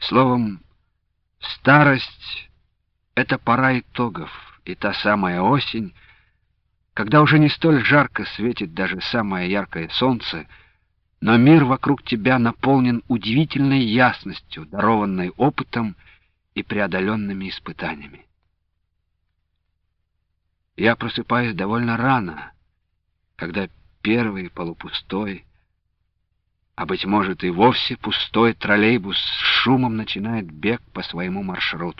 Словом, старость — это пора итогов, и та самая осень, когда уже не столь жарко светит даже самое яркое солнце, но мир вокруг тебя наполнен удивительной ясностью, дарованной опытом и преодоленными испытаниями. Я просыпаюсь довольно рано, когда первый полупустой, а, быть может, и вовсе пустой троллейбус с шумом начинает бег по своему маршруту.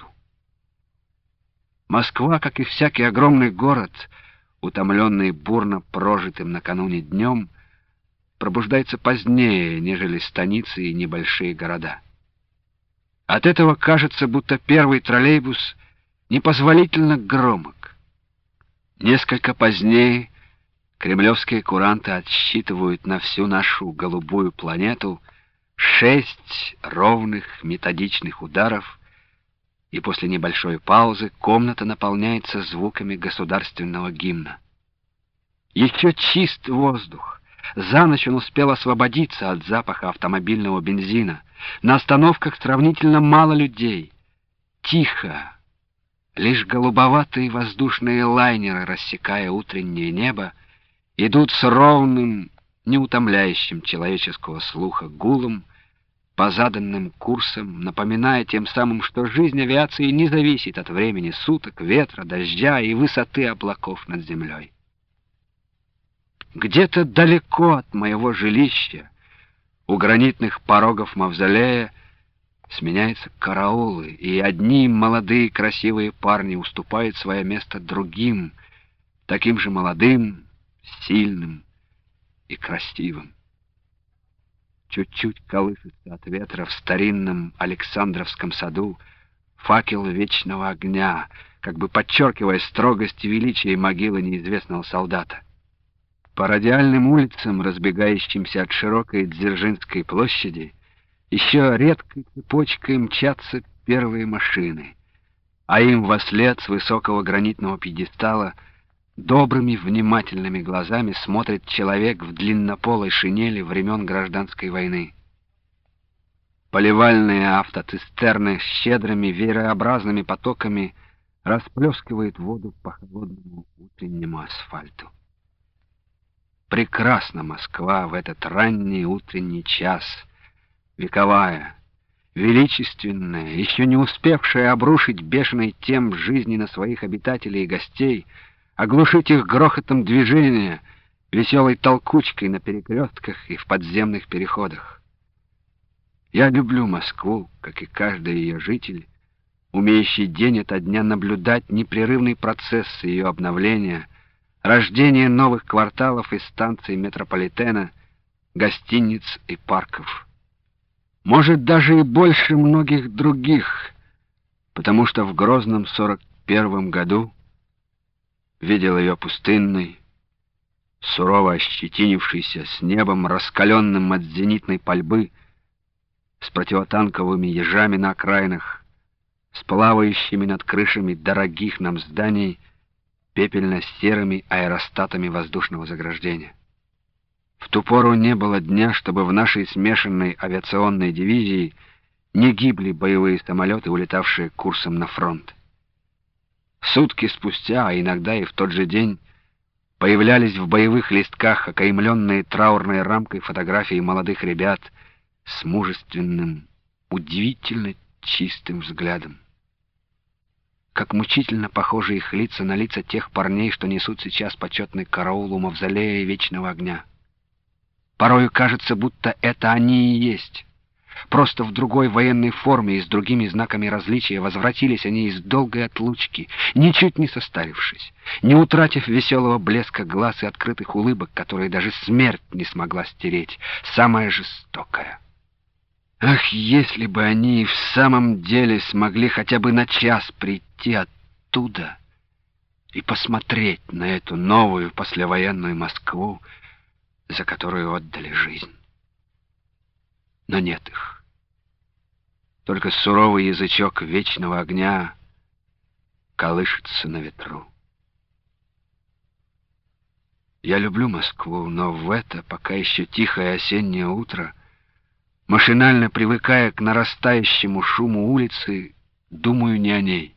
Москва, как и всякий огромный город, утомленный бурно прожитым накануне днем, пробуждается позднее, нежели станицы и небольшие города. От этого кажется, будто первый троллейбус непозволительно громок. Несколько позднее кремлевские куранты отсчитывают на всю нашу голубую планету 6 ровных методичных ударов, и после небольшой паузы комната наполняется звуками государственного гимна. Еще чист воздух. За ночь он успел освободиться от запаха автомобильного бензина. На остановках сравнительно мало людей. Тихо. Лишь голубоватые воздушные лайнеры, рассекая утреннее небо, идут с ровным, неутомляющим человеческого слуха гулом по заданным курсам, напоминая тем самым, что жизнь авиации не зависит от времени суток, ветра, дождя и высоты облаков над землей. Где-то далеко от моего жилища, у гранитных порогов мавзолея, сменяются караулы, и одни молодые красивые парни уступают свое место другим, таким же молодым, сильным и красивым. Чуть-чуть колышется от ветра в старинном Александровском саду факел вечного огня, как бы подчеркивая строгость и величие могилы неизвестного солдата. По радиальным улицам, разбегающимся от широкой Дзержинской площади, еще редкой цепочкой мчатся первые машины, а им вослед с высокого гранитного пьедестала добрыми, внимательными глазами смотрит человек в длиннополой шинели времен Гражданской войны. Поливальные автоцистерны щедрыми веерообразными потоками расплескивают воду по холодному утреннему асфальту. Прекрасна Москва в этот ранний утренний час, вековая, величественная, еще не успевшая обрушить бешеный темп жизни на своих обитателей и гостей, оглушить их грохотом движения, веселой толкучкой на перекрестках и в подземных переходах. Я люблю Москву, как и каждый ее житель, умеющий день ото дня наблюдать непрерывный процесс ее обновления, рождение новых кварталов и станций метрополитена, гостиниц и парков. Может, даже и больше многих других, потому что в грозном 41 году видел ее пустынной, сурово ощетинившейся, с небом, раскаленным от зенитной пальбы, с противотанковыми ежами на окраинах, с плавающими над крышами дорогих нам зданий пепельно-серыми аэростатами воздушного заграждения. В ту пору не было дня, чтобы в нашей смешанной авиационной дивизии не гибли боевые самолеты, улетавшие курсом на фронт. Сутки спустя, а иногда и в тот же день, появлялись в боевых листках окаймленные траурной рамкой фотографии молодых ребят с мужественным, удивительно чистым взглядом. Как мучительно похожи их лица на лица тех парней, что несут сейчас почетный караул у мавзолея вечного огня. Порою кажется, будто это они и есть. Просто в другой военной форме и с другими знаками различия возвратились они из долгой отлучки, ничуть не состарившись, не утратив веселого блеска глаз и открытых улыбок, которые даже смерть не смогла стереть, самая жестокая. Ах, если бы они в самом деле смогли хотя бы на час прийти оттуда и посмотреть на эту новую послевоенную Москву, за которую отдали жизнь. Но нет их. Только суровый язычок вечного огня колышется на ветру. Я люблю Москву, но в это пока еще тихое осеннее утро Машинально привыкая к нарастающему шуму улицы, думаю не о ней.